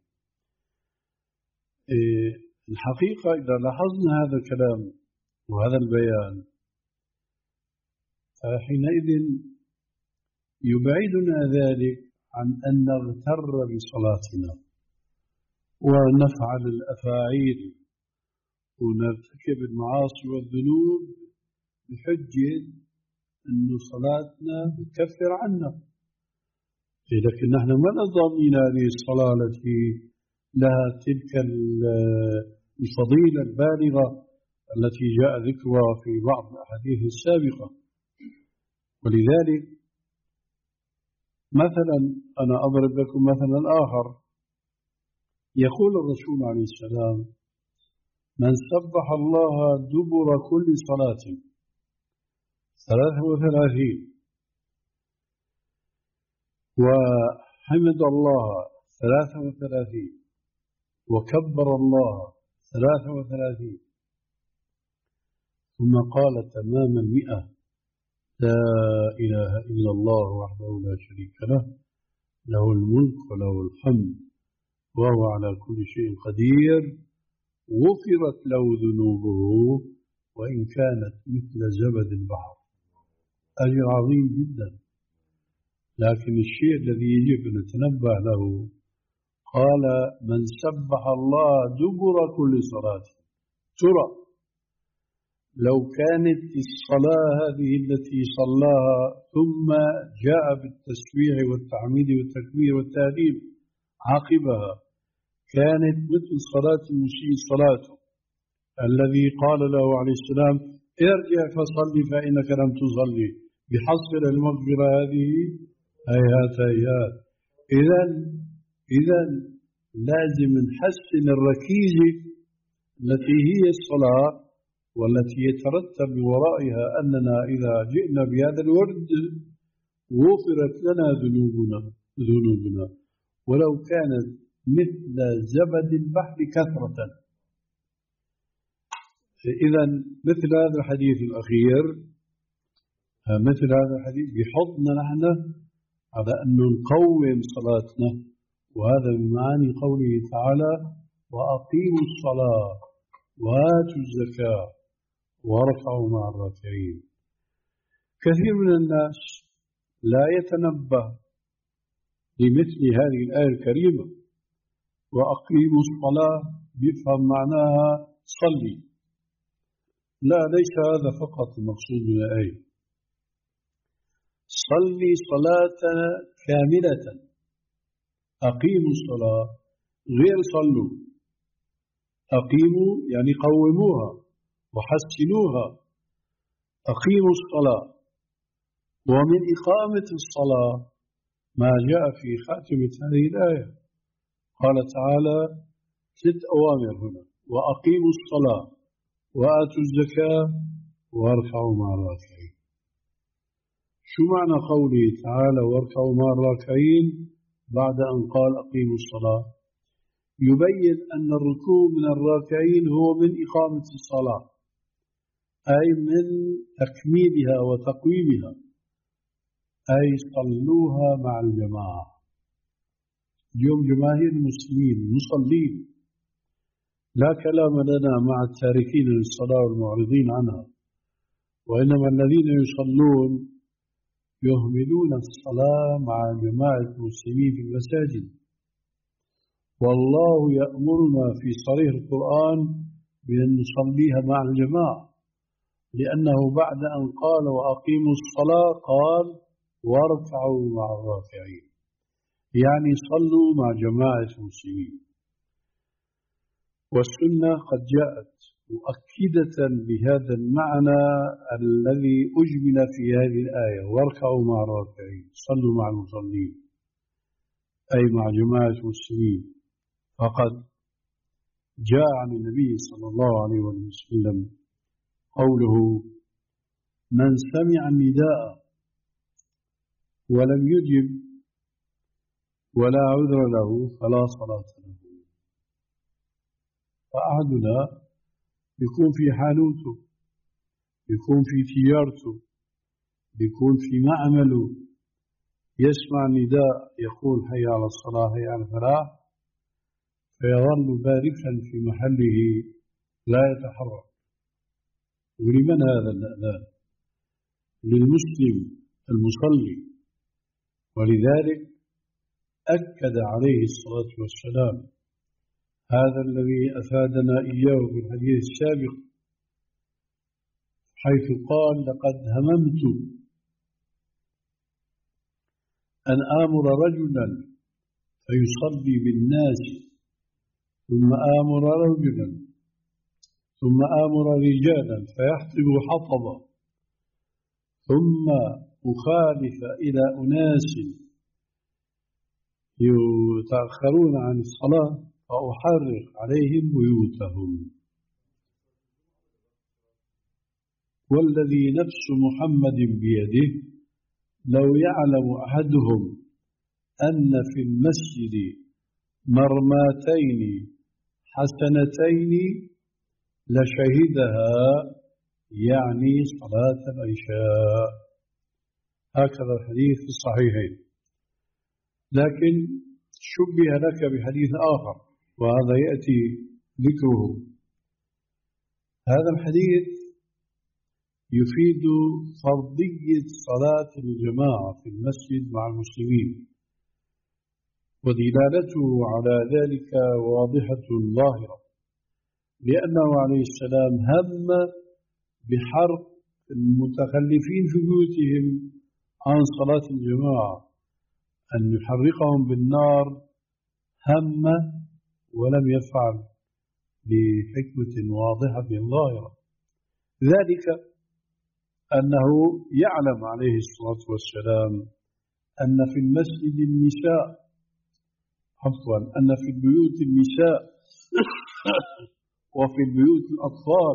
B: إيه الحقيقة إذا لاحظنا هذا الكلام وهذا البيان فحينئذ يبعدنا ذلك عن أن نغتر بصلاتنا ونفعل الأفاعيل ونرتكب المعاصي والذنوب بحجة أن صلاتنا بتكفر عنا، لكن نحن ما نضامن هذه الصلاة التي لها تلك الفضيلة البالغة التي جاء ذكرها في بعض الأحاديث السابقة. ولذلك مثلا أنا أضرب لكم مثلا آخر، يقول الرسول عليه السلام: من سبح الله دبر كل صلاة ثلاثة وثلاثين وحمد الله ثلاثة وثلاثين وكبر الله ثلاثة وثلاثين ثم قال تمام المئة: لا إله إلا الله وحده لا شريك له، له الملك وله الحمد وهو على كل شيء قدير، غفرت له ذنوبه وإن كانت مثل زبد البحر. أجر عظيم جدا. لكن الشيء الذي يجب أن نتنبه له، قال: من سبح الله دبر كل صلاة. ترى لو كانت الصلاة هذه التي صلاها ثم جاء بالتسبيح والتحميد والتكبير والتهليل عقبها كانت مثل صلاة المسيء صلاته، الذي قال له عليه السلام: ارجع فصلي فإنك لم تصلي، بحصل المغفرة هذه هيهات هيهات. إذن إذن لازم نحسن الركيزة التي هي الصلاة، والتي يترتب ورائها أننا إذا جئنا بهذا الورد غفرت لنا ذنوبنا ذنوبنا ولو كانت مثل زبد البحر كثرة. إذن مثل هذا الحديث الأخير، مثل هذا الحديث بحضنا نحن على أن نقوم صلاتنا، وهذا من معاني قوله تعالى: وأقيموا الصلاة وآتوا الزكاة واركعوا مع الراكعين. كثير من الناس لا يتنبه لمثل هذه الآية الكريمة: وأقيموا الصلاة، بيفهم معناها صلي. لا، ليس هذا فقط المقصود من الآية. صلي صلاة كاملة. أقيموا الصلاة غير صلوا. أقيموا يعني قوموها وحسنوها. أقيموا الصلاة. ومن إقامة الصلاة ما جاء في خاتمة هذه الآية، قال تعالى ست أوامر هنا: وأقيموا الصلاة وآتوا الزكاة واركعوا مع الراكعين. شو معنى قوله تعالى واركعوا مع الراكعين بعد أن قال أقيموا الصلاة؟ يبين أن الركوع من الراكعين هو من إقامة الصلاة، أي من تكميلها وتقويمها، أي صلوها مع الجماعة. اليوم جماهير المسلمين مصلين، لا كلام لنا مع التاركين للصلاة والمعرضين عنها، وإنما الذين يصلون يهملون الصلاة مع جماعة المسلمين في المساجد. والله يأمرنا في صريح القرآن بأن نصليها مع الجماعة، لأنه بعد أن قال وأقيموا الصلاة قال واركعوا مع الراكعين، يعني صلوا مع جماعة المسلمين. والسنة قد جاءت مؤكدة بهذا المعنى الذي أجمل في هذه الآية: واركعوا مع الراكعين، صلوا مع المصلين، أي مع جماعة المسلمين. فقد جاء عن النبي صلى الله عليه وسلم قوله: من سمع النداء ولم يجب ولا عذر له فلا صلاة له. فأحدنا يكون في حانوته، يكون في تجارته، يكون في معمله، يسمع النداء يقول حي على الصلاة حي على الفلاح، فيظل باركا في محله لا يتحرك. ولمن هذا الأذان؟ للمسلم المصلي. ولذلك أكد عليه الصلاة والسلام هذا الذي أفادنا إياه في الحديث السابق، حيث قال: لقد هممت أن آمر رجلا فيصلي بالناس ثم آمر رجلا ثم آمر رجالا فيحطب حطبا ثم أخالف إلى أناس يتأخرون عن الصلاة فأحرق عليهم بيوتهم. والذي نفس محمد بيده لو يعلم أحدهم أن في المسجد مرماتين حسنتين لشهدها، يعني صلاة العشاء. هكذا الحديث في الصحيحين، لكن شبه لك بحديث آخر وهذا يأتي ذكره. هذا الحديث يفيد فرضية صلاة الجماعة في المسجد مع المسلمين، ودلالته على ذلك واضحة ظاهرة، لأنه عليه السلام هم بحرق المتخلفين في بيوتهم عن صلاة الجماعة، أن يحرقهم بالنار هم ولم يفعل بحكمة واضحة ظاهرة. ذلك أنه يعلم عليه الصلاة والسلام أن في المسجد النساء عفوا أن في البيوت النساء وفي البيوت الأطفال،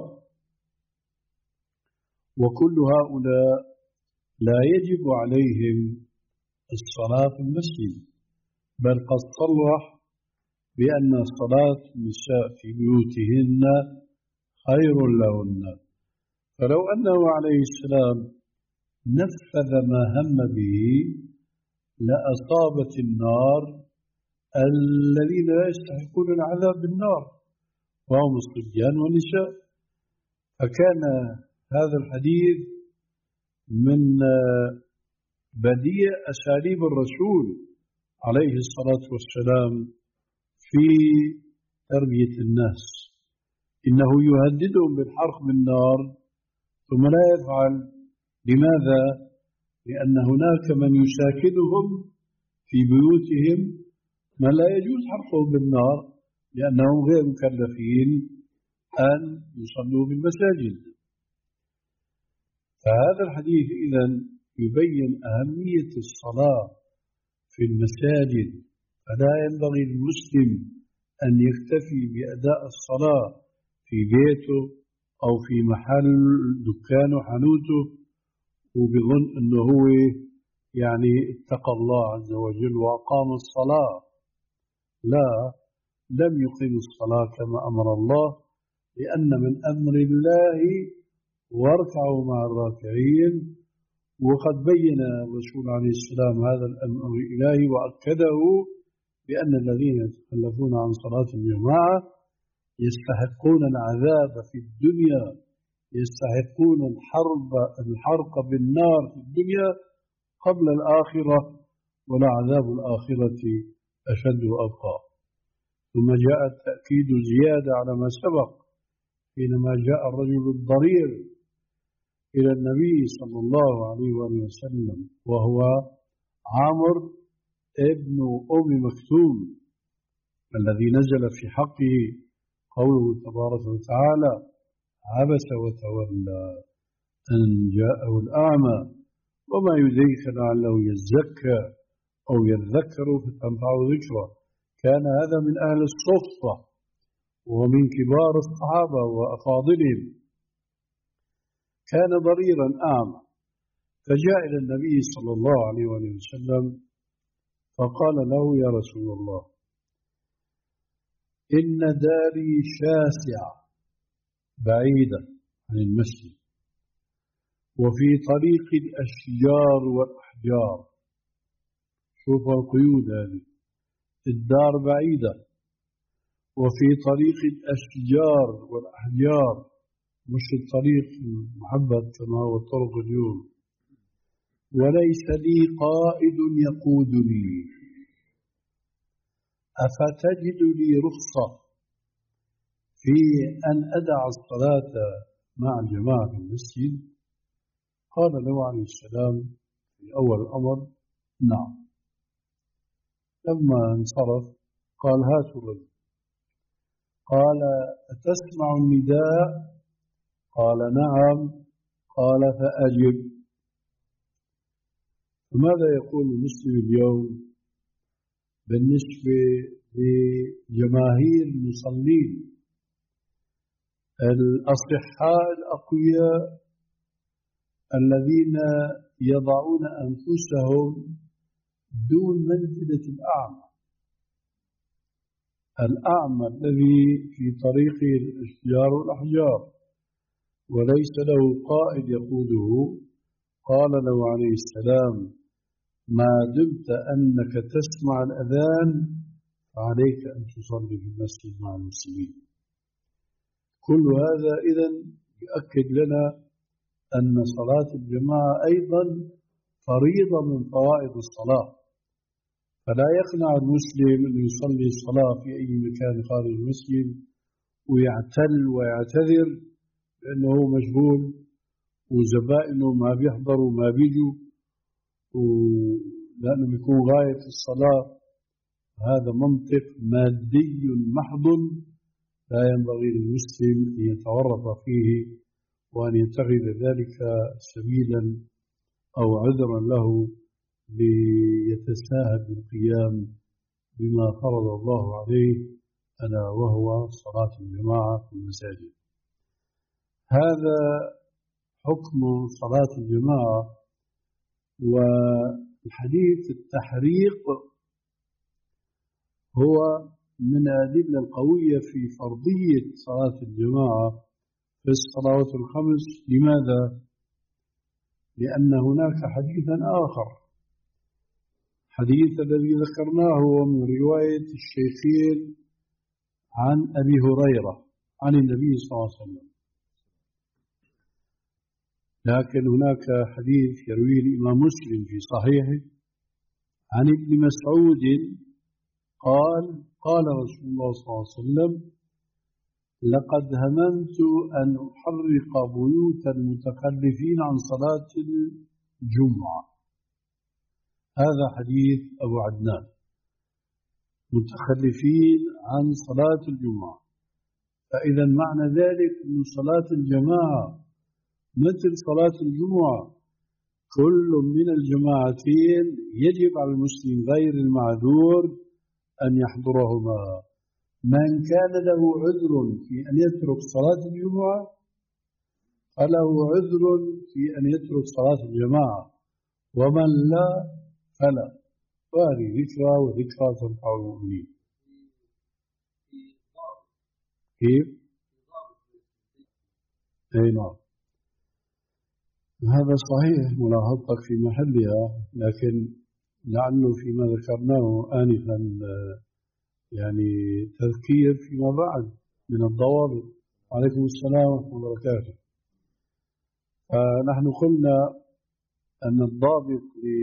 B: وكل هؤلاء لا يجب عليهم الصلاة في المسجد، بل قد صرح بأن صلاة النساء في بيوتهن خير لهن. فلو أنه عليه السلام نفذ ما هم به لأصابت النار الذين لا يستحقون العذاب بالنار وهم الصبيان والنساء. فكان هذا الحديث من بديع أساليب الرسول عليه الصلاة والسلام في تربية الناس، إنه يهددهم بالحرق بالنار ثم لا يفعل. لماذا؟ لأن هناك من يساكنهم في بيوتهم ما لا يجوز حرقه بالنار، لأنهم غير مكلفين أن يصلوا بالمساجد. فهذا الحديث إذن يبين أهمية الصلاة في المساجد، فلا ينبغي للمسلم أن يكتفي بأداء الصلاة في بيته أو في محل دكانه حانوته وبظن أنه هو يعني اتقى الله عز وجل وأقام الصلاة. لا، لم يقيم الصلاة كما أمر الله، لأن من أمر الله واركعوا مع الراكعين، وقد بين الرسول عليه السلام هذا الأمر الإلهي وأكده بأن الذين يتخلفون عن صلاة الجماعة يستحقون العذاب في الدنيا، يستحقون الحرب الحرق بالنار في الدنيا قبل الآخرة، ولعذاب الآخرة أشد وأبقى. ثم جاء التأكيد زيادة على ما سبق حينما جاء الرجل الضرير إلى النبي صلى الله عليه وآله وسلم وهو عامر ابن أم مكتوم الذي نزل في حقه قوله تبارك وتعالى: عبس وتولى أن جاءه الأعمى وما يدريك لعله يزكى أو يذكر فتنفعه ذكرى. كان هذا من أهل الصفة ومن كبار الصحابة وأفاضلهم، كان ضريرا أعمى، فجاء إلى النبي صلى الله عليه وسلم فقال له: يا رسول الله، إن داري شاسعة بعيدة عن المسجد، وفي طريق الأشجار والأحجار. شوف القيود هذه، الدار بعيدة وفي طريق الأشجار والأحجار، مش الطريق المحبب كما هو الطرق اليوم، وليس لي قائد يقودني، أفتجد لي رخصة في أن أدع الصلاة مع الجماعة في المسجد؟ قال له عليه السلام في أول الأمر: نعم، لما انصرف قال هاتوا الرجل، قال أتسمع النداء؟ قال نعم. قال فأجب. فماذا يقول المسلم اليوم بالنسبة لجماهير المصلين الأصحاء الأقوياء الذين يضعون أنفسهم دون منزلة الأعمى؟ الأعمى الذي في طريقه الأشجار والأحجار وليس له قائد يقوده، قال له عليه السلام ما دمت أنك تسمع الأذان فعليك أن تصلي في المسجد مع المسلمين. كل هذا إذن يؤكد لنا أن صلاة الجماعة أيضا فريضة من فرائض الصلاة، فلا يقنع المسلم أن يصلي الصلاة في أي مكان خارج المسجد ويعتل ويعتذر لأنه مشغول وزبائنه ما بيحضروا ما بيجوا لأنه بيكون غاية الصلاة. هذا منطق مادي محض لا ينبغي للمسلم أن يتورط فيه وأن يتخذ ذلك سبيلا أو عذرا له ليتساهل بالقيام بما فرض الله عليه ألا وهو صلاة الجماعة في المساجد. هذا حكم صلاة الجماعة. والحديث التحريق هو من الأدلة القوية في فرضية صلاة الجماعة في الصلوات الخمس. لماذا؟ لأن هناك حديثا آخر، حديث الذي ذكرناه من رواية الشيخين عن أبي هريرة عن النبي صلى الله عليه وسلم، لكن هناك حديث يرويه الإمام مسلم في صحيحه عن ابن مسعود قال قال رسول الله صلى الله عليه وسلم لقد هممت أن أحرق بيوت المتخلفين عن صلاة الجمعة. هذا حديث أبو عدنان، متخلفين عن صلاة الجمعة. فإذا معنى ذلك أن صلاة الجماعة مثل صلاة الجمعة كل من الجماعتين يجب على المسلم غير المعذور أن يحضرهما. من كان له عذر في أن يترك صلاة الجمعة فله عذر في أن يترك صلاة الجماعة، ومن لا فلا. وهذه ذكرى وذكرى تنفع المؤمنين. كيف؟ أي نعم، هذا صحيح ملاحظتك في محلها، لكن لعله فيما ذكرناه آنفا يعني تذكير فيما بعد من الضوابط. عليكم السلام ورحمة الله وبركاته. فنحن قلنا أن الضابط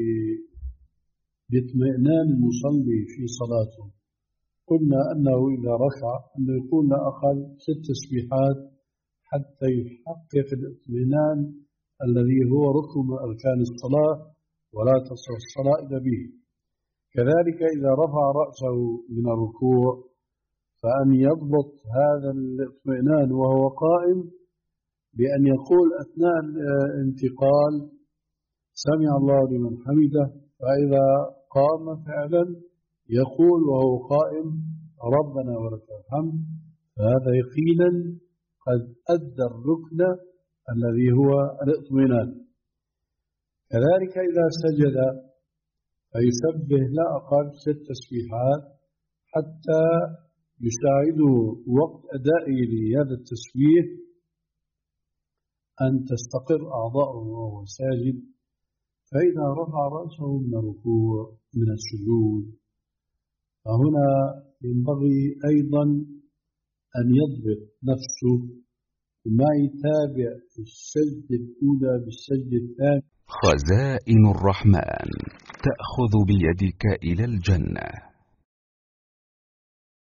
B: لاطمئنان المصلي في صلاته، قلنا أنه إذا ركع أنه يكون أقل ست تسبيحات حتى يحقق الاطمئنان الذي هو ركن من أركان الصلاة ولا تصح الصلاة إلا به. كذلك إذا رفع رأسه من الركوع فأن يضبط هذا الاطمئنان وهو قائم بأن يقول أثناء الانتقال سمع الله لمن حمده، فإذا قام فعلا يقول وهو قائم ربنا ولك الحمد، فهذا يقينا قد أدى الركن الذي هو الاطمئنان. كذلك إذا سجد فيسبه لا أقل ست تسبيحات حتى يساعده وقت أدائه لهذا التسبيح أن تستقر أعضاؤه وهو ساجد. فإذا رفع رأسه من الركوع من السجود فهنا ينبغي أيضا أن يضبط نفسه وما يتابع السجدة الأولى بالسجدة الثانية.
E: خزائن الرحمن تأخذ بيدك إلى الجنة.